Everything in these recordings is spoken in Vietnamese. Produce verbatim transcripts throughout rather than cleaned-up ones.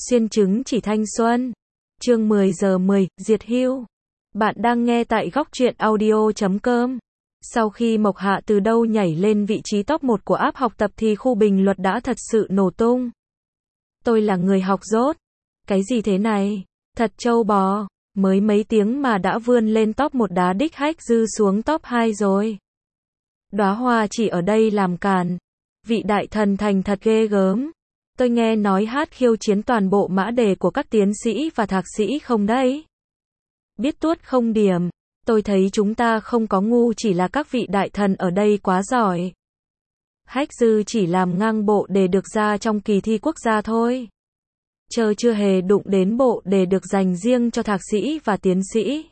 Xuyên chứng chỉ thanh xuân. Chương mười giờ mười, Diệt Hưu. Bạn đang nghe tại góc truyện audio chấm com. Sau khi Mộc Hạ từ đâu nhảy lên vị trí top một của app học tập thì khu bình luận đã thật sự nổ tung. Tôi là người học dốt. Cái gì thế này? Thật trâu bò. Mới mấy tiếng mà đã vươn lên top một đá đích Hách Dư xuống top hai rồi. Đóa hoa chỉ ở đây làm càn. Vị đại thần thành thật ghê gớm. Tôi nghe nói hát khiêu chiến toàn bộ mã đề của các tiến sĩ và thạc sĩ không đấy? Biết tuốt không điểm. Tôi thấy chúng ta không có ngu, chỉ là các vị đại thần ở đây quá giỏi. Hách Dư chỉ làm ngang bộ đề được ra trong kỳ thi quốc gia thôi. Chờ chưa hề đụng đến bộ đề được dành riêng cho thạc sĩ và tiến sĩ.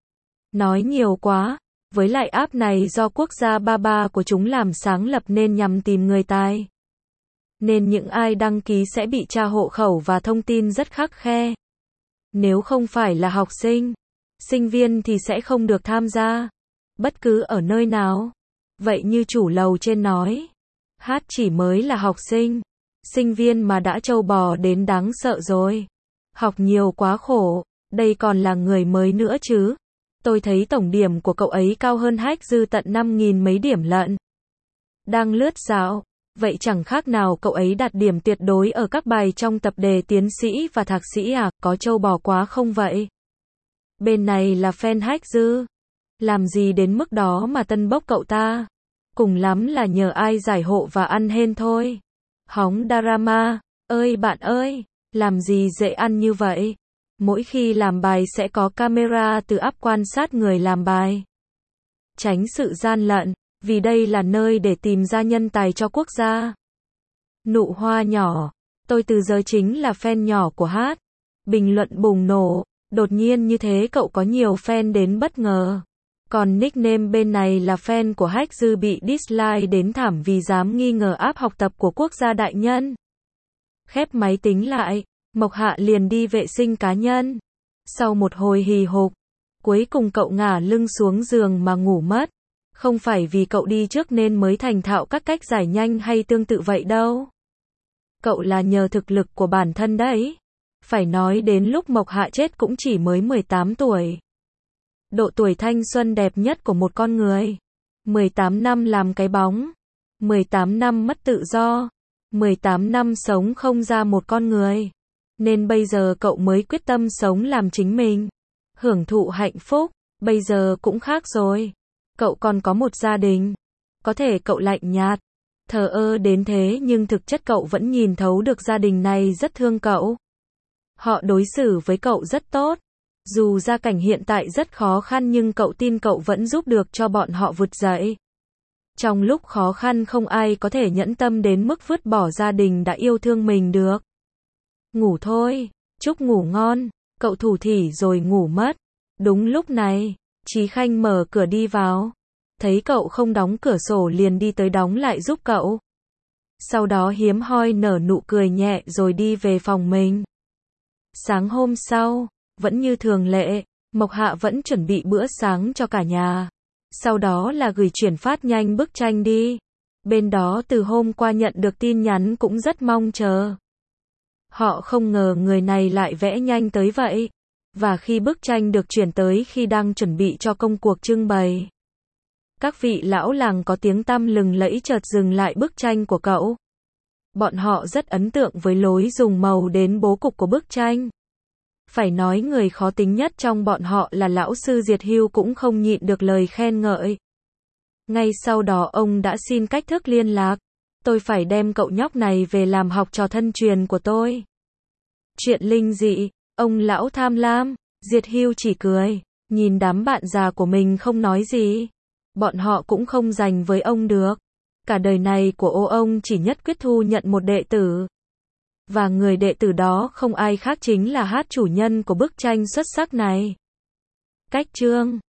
Nói nhiều quá. Với lại app này do quốc gia ba ba của chúng làm sáng lập nên nhằm tìm người tài. Nên những ai đăng ký sẽ bị tra hộ khẩu và thông tin rất khắt khe. Nếu không phải là học sinh, sinh viên thì sẽ không được tham gia. Bất cứ ở nơi nào. Vậy như chủ lầu trên nói. Hát chỉ mới là học sinh. Sinh viên mà đã trâu bò đến đáng sợ rồi. Học nhiều quá khổ. Đây còn là người mới nữa chứ. Tôi thấy tổng điểm của cậu ấy cao hơn Hách Dư tận năm nghìn mấy điểm lận. Đang lướt dạo. Vậy chẳng khác nào cậu ấy đạt điểm tuyệt đối ở các bài trong tập đề tiến sĩ và thạc sĩ à, có trâu bò quá không vậy? Bên này là fan Hách Dư. Làm gì đến mức đó mà tân bốc cậu ta? Cùng lắm là nhờ ai giải hộ và ăn hên thôi. Hóng drama. Ơi bạn ơi, làm gì dễ ăn như vậy? Mỗi khi làm bài sẽ có camera từ app quan sát người làm bài. Tránh sự gian lận. Vì đây là nơi để tìm ra nhân tài cho quốc gia. Nụ hoa nhỏ. Tôi từ giờ chính là fan nhỏ của hát. Bình luận bùng nổ. Đột nhiên như thế cậu có nhiều fan đến bất ngờ. Còn nickname bên này là fan của Hách Dư bị dislike đến thảm vì dám nghi ngờ app học tập của quốc gia đại nhân. Khép máy tính lại. Mộc Hạ liền đi vệ sinh cá nhân. Sau một hồi hì hục. Cuối cùng cậu ngả lưng xuống giường mà ngủ mất. Không phải vì cậu đi trước nên mới thành thạo các cách giải nhanh hay tương tự vậy đâu. Cậu là nhờ thực lực của bản thân đấy. Phải nói đến lúc Mộc Hạ chết cũng chỉ mới mười tám tuổi. Độ tuổi thanh xuân đẹp nhất của một con người. mười tám năm làm cái bóng. mười tám năm mất tự do. mười tám năm sống không ra một con người. Nên bây giờ cậu mới quyết tâm sống làm chính mình. Hưởng thụ hạnh phúc. Bây giờ cũng khác rồi. Cậu còn có một gia đình. Có thể cậu lạnh nhạt, thờ ơ đến thế nhưng thực chất cậu vẫn nhìn thấu được gia đình này rất thương cậu. Họ đối xử với cậu rất tốt. Dù gia cảnh hiện tại rất khó khăn nhưng cậu tin cậu vẫn giúp được cho bọn họ vượt dậy. Trong lúc khó khăn không ai có thể nhẫn tâm đến mức vứt bỏ gia đình đã yêu thương mình được. Ngủ thôi, chúc ngủ ngon. Cậu thủ thỉ rồi ngủ mất. Đúng lúc này, Chí Khanh mở cửa đi vào. Thấy cậu không đóng cửa sổ liền đi tới đóng lại giúp cậu. Sau đó hiếm hoi nở nụ cười nhẹ rồi đi về phòng mình. Sáng hôm sau, vẫn như thường lệ, Mộc Hạ vẫn chuẩn bị bữa sáng cho cả nhà. Sau đó là gửi chuyển phát nhanh bức tranh đi. Bên đó từ hôm qua nhận được tin nhắn cũng rất mong chờ. Họ không ngờ người này lại vẽ nhanh tới vậy. Và khi bức tranh được chuyển tới khi đang chuẩn bị cho công cuộc trưng bày. Các vị lão làng có tiếng tăm lừng lẫy chợt dừng lại bức tranh của cậu. Bọn họ rất ấn tượng với lối dùng màu đến bố cục của bức tranh. Phải nói người khó tính nhất trong bọn họ là lão sư Diệt Hưu cũng không nhịn được lời khen ngợi. Ngay sau đó ông đã xin cách thức liên lạc. Tôi phải đem cậu nhóc này về làm học trò thân truyền của tôi. Chuyện linh dị. Ông lão tham lam. Diệt Hưu chỉ cười. Nhìn đám bạn già của mình không nói gì. Bọn họ cũng không giành với ông được. Cả đời này của ô ông chỉ nhất quyết thu nhận một đệ tử. Và người đệ tử đó không ai khác chính là Hát, chủ nhân của bức tranh xuất sắc này. Cách chương